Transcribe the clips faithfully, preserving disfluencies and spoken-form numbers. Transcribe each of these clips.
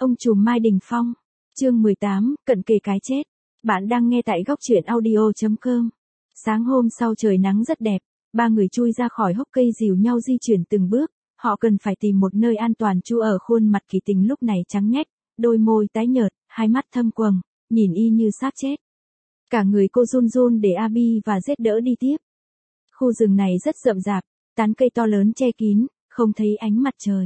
Ông trùm Mai Đình Phong. Chương mười tám, cận kề cái chết. Bạn đang nghe tại góc truyện audio chấm com. Sáng hôm sau trời nắng rất đẹp, ba người chui ra khỏi hốc cây dìu nhau di chuyển từng bước, họ cần phải tìm một nơi an toàn. Chu ở khuôn mặt Kỳ Tình lúc này trắng nhách, đôi môi tái nhợt, hai mắt thâm quầng, nhìn y như xác chết. Cả người cô run run để Abi và Z đỡ đi tiếp. Khu rừng này rất rậm rạp, tán cây to lớn che kín, không thấy ánh mặt trời.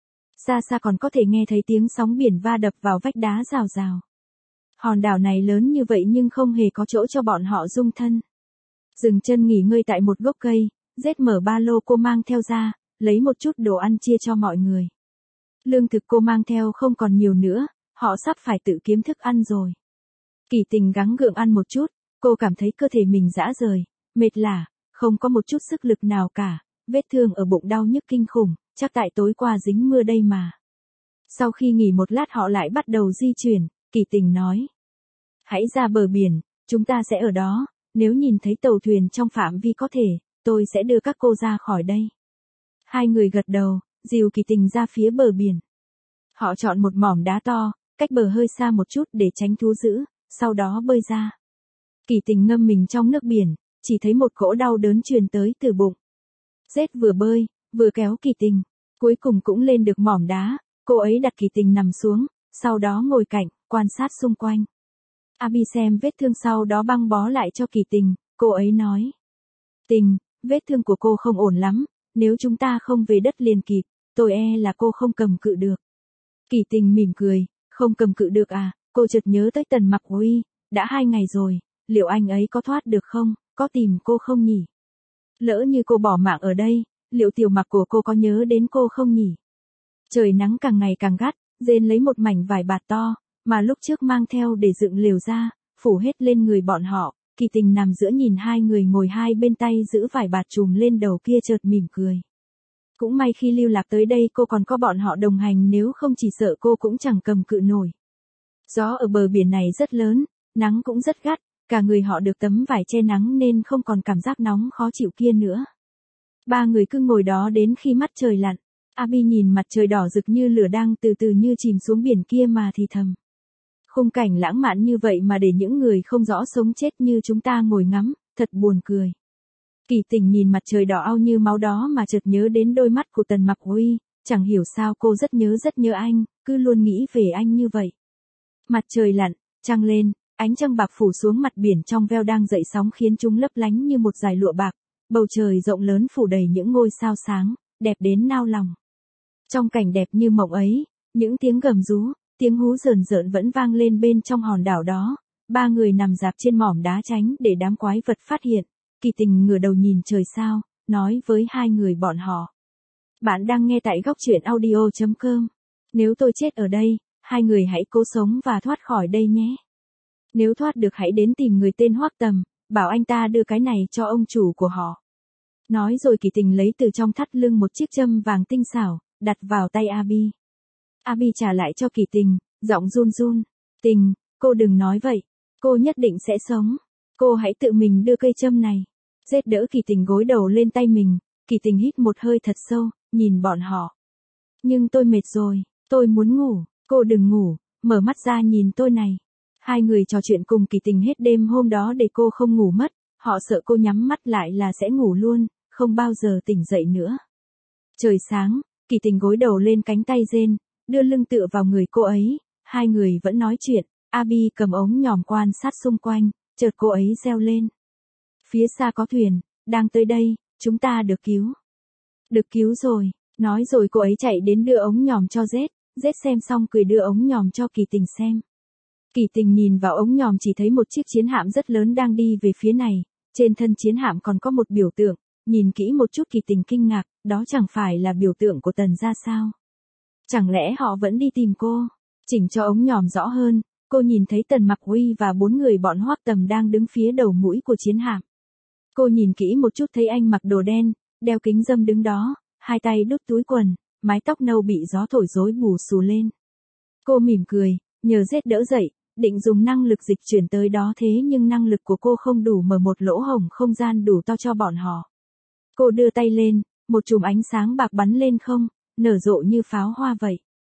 Xa xa còn có thể nghe thấy tiếng sóng biển va đập vào vách đá rào rào. Hòn đảo này lớn như vậy nhưng không hề có chỗ cho bọn họ dung thân. Dừng chân nghỉ ngơi tại một gốc cây, Z mở ba lô cô mang theo ra, lấy một chút đồ ăn chia cho mọi người. Lương thực cô mang theo không còn nhiều nữa, họ sắp phải tự kiếm thức ăn rồi. Kỳ Tình gắng gượng ăn một chút, cô cảm thấy cơ thể mình rã rời, mệt lả, không có một chút sức lực nào cả, vết thương ở bụng đau nhức kinh khủng, chắc tại tối qua dính mưa đây mà. Sau khi nghỉ một lát họ lại bắt đầu di chuyển, Kỳ Tình nói. Hãy ra bờ biển, chúng ta sẽ ở đó, nếu nhìn thấy tàu thuyền trong phạm vi có thể, tôi sẽ đưa các cô ra khỏi đây. Hai người gật đầu, dìu Kỳ Tình ra phía bờ biển. Họ chọn một mỏm đá to, cách bờ hơi xa một chút để tránh thú dữ, sau đó bơi ra. Kỳ Tình ngâm mình trong nước biển, chỉ thấy một cỗ đau đớn truyền tới từ bụng. Z vừa bơi, vừa kéo Kỳ Tình, cuối cùng cũng lên được mỏm đá, cô ấy đặt Kỳ Tình nằm xuống, sau đó ngồi cạnh, quan sát xung quanh. Abi xem vết thương sau đó băng bó lại cho Kỳ Tình, cô ấy nói. Tình, vết thương của cô không ổn lắm, nếu chúng ta không về đất liền kịp, tôi e là cô không cầm cự được. Kỳ Tình mỉm cười, không cầm cự được à, cô chợt nhớ tới Tần Mặc Uy, đã hai ngày rồi, liệu anh ấy có thoát được không, có tìm cô không nhỉ? Lỡ như cô bỏ mạng ở đây, liệu Tiểu Mặc của cô có nhớ đến cô không nhỉ? Trời nắng càng ngày càng gắt, Jane lấy một mảnh vải bạt to, mà lúc trước mang theo để dựng lều ra, phủ hết lên người bọn họ. Kỳ Tình nằm giữa nhìn hai người ngồi hai bên tay giữ vải bạt trùm lên đầu kia chợt mỉm cười. Cũng may khi lưu lạc tới đây cô còn có bọn họ đồng hành, nếu không chỉ sợ cô cũng chẳng cầm cự nổi. Gió ở bờ biển này rất lớn, nắng cũng rất gắt, cả người họ được tấm vải che nắng nên không còn cảm giác nóng khó chịu kia nữa. Ba người cứ ngồi đó đến khi mắt trời lặn. Abi nhìn mặt trời đỏ rực như lửa đang từ từ như chìm xuống biển kia mà thì thầm. Khung cảnh lãng mạn như vậy mà để những người không rõ sống chết như chúng ta ngồi ngắm, thật buồn cười. Kỳ Tình nhìn mặt trời đỏ au như máu đó mà chợt nhớ đến đôi mắt của Tần Mặc Uy, chẳng hiểu sao cô rất nhớ rất nhớ anh, cứ luôn nghĩ về anh như vậy. Mặt trời lặn, trăng lên, ánh trăng bạc phủ xuống mặt biển trong veo đang dậy sóng khiến chúng lấp lánh như một dải lụa bạc, bầu trời rộng lớn phủ đầy những ngôi sao sáng, đẹp đến nao lòng. Trong cảnh đẹp như mộng ấy, những tiếng gầm rú, tiếng hú rờn rợn vẫn vang lên bên trong hòn đảo đó. Ba người nằm rạp trên mỏm đá tránh để đám quái vật phát hiện. Kỳ Tình ngửa đầu nhìn trời sao, nói với hai người bọn họ. Bạn đang nghe tại góc truyện audio chấm com. Nếu tôi chết ở đây, hai người hãy cố sống và thoát khỏi đây nhé. Nếu thoát được hãy đến tìm người tên Hoắc Tầm, bảo anh ta đưa cái này cho ông chủ của họ. Nói rồi Kỳ Tình lấy từ trong thắt lưng một chiếc châm vàng tinh xảo, đặt vào tay Abi. Abi trả lại cho Kỳ Tình, giọng run run. Tình, cô đừng nói vậy. Cô nhất định sẽ sống. Cô hãy tự mình đưa cây châm này. Z đỡ Kỳ Tình gối đầu lên tay mình. Kỳ Tình hít một hơi thật sâu, nhìn bọn họ. Nhưng tôi mệt rồi, tôi muốn ngủ. Cô đừng ngủ, mở mắt ra nhìn tôi này. Hai người trò chuyện cùng Kỳ Tình hết đêm hôm đó để cô không ngủ mất. Họ sợ cô nhắm mắt lại là sẽ ngủ luôn, không bao giờ tỉnh dậy nữa. Trời sáng, Kỳ Tình gối đầu lên cánh tay Jane, đưa lưng tựa vào người cô ấy, hai người vẫn nói chuyện. Abi cầm ống nhòm quan sát xung quanh, chợt cô ấy reo lên. Phía xa có thuyền, đang tới đây, chúng ta được cứu. Được cứu rồi, nói rồi cô ấy chạy đến đưa ống nhòm cho Z, Z xem xong cười đưa ống nhòm cho Kỳ Tình xem. Kỳ Tình nhìn vào ống nhòm chỉ thấy một chiếc chiến hạm rất lớn đang đi về phía này, trên thân chiến hạm còn có một biểu tượng, nhìn kỹ một chút Kỳ Tình kinh ngạc, đó chẳng phải là biểu tượng của Tần gia sao? Chẳng lẽ họ vẫn đi tìm cô? Chỉnh cho ống nhòm rõ hơn, cô nhìn thấy Tần Mặc Uy và bốn người bọn Hoắc Tầm đang đứng phía đầu mũi của chiến hạm. Cô nhìn kỹ một chút thấy anh mặc đồ đen, đeo kính râm đứng đó, hai tay đút túi quần, mái tóc nâu bị gió thổi rối bù xù lên. Cô mỉm cười, nhờ Z đỡ dậy, định dùng năng lực dịch chuyển tới đó thế nhưng năng lực của cô không đủ mở một lỗ hổng không gian đủ to cho bọn họ. Cô đưa tay lên, một chùm ánh sáng bạc bắn lên không, nở rộ như pháo hoa vậy.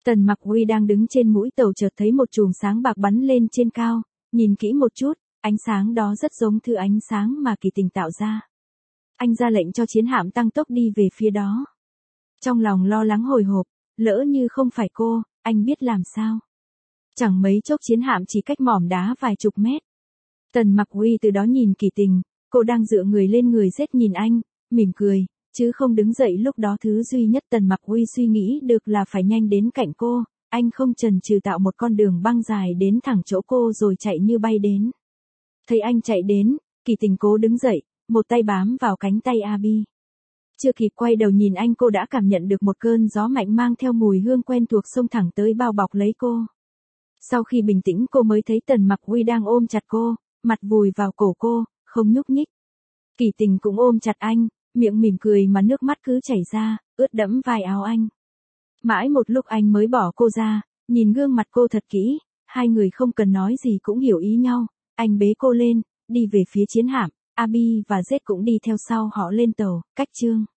Tần Mặc Uy đang đứng trên mũi tàu chợt thấy một chùm sáng bạc bắn lên trên cao, nhìn kỹ một chút, ánh sáng đó rất giống thứ ánh sáng mà Kỳ Tình tạo ra. Anh ra lệnh cho chiến hạm tăng tốc đi về phía đó. Trong lòng lo lắng hồi hộp, lỡ như không phải cô, anh biết làm sao. Chẳng mấy chốc chiến hạm chỉ cách mỏm đá vài chục mét. Tần Mặc Uy từ đó nhìn Kỳ Tình, cô đang dựa người lên người rết nhìn anh, mỉm cười, chứ không đứng dậy. Lúc đó thứ duy nhất Tần Mặc Uy suy nghĩ được là phải nhanh đến cạnh cô, anh không chần chừ tạo một con đường băng dài đến thẳng chỗ cô rồi chạy như bay đến. Thấy anh chạy đến, Kỳ Tình cố đứng dậy, một tay bám vào cánh tay Abi. Chưa kịp quay đầu nhìn anh cô đã cảm nhận được một cơn gió mạnh mang theo mùi hương quen thuộc xông thẳng tới bao bọc lấy cô. Sau khi bình tĩnh cô mới thấy Tần Mặc Uy đang ôm chặt cô, mặt vùi vào cổ cô, không nhúc nhích. Kỳ Tình cũng ôm chặt anh, miệng mỉm cười mà nước mắt cứ chảy ra, ướt đẫm vai áo anh. Mãi một lúc anh mới bỏ cô ra, nhìn gương mặt cô thật kỹ, hai người không cần nói gì cũng hiểu ý nhau, anh bế cô lên, đi về phía chiến hạm, Abi và Jet cũng đi theo sau họ lên tàu, cách chương.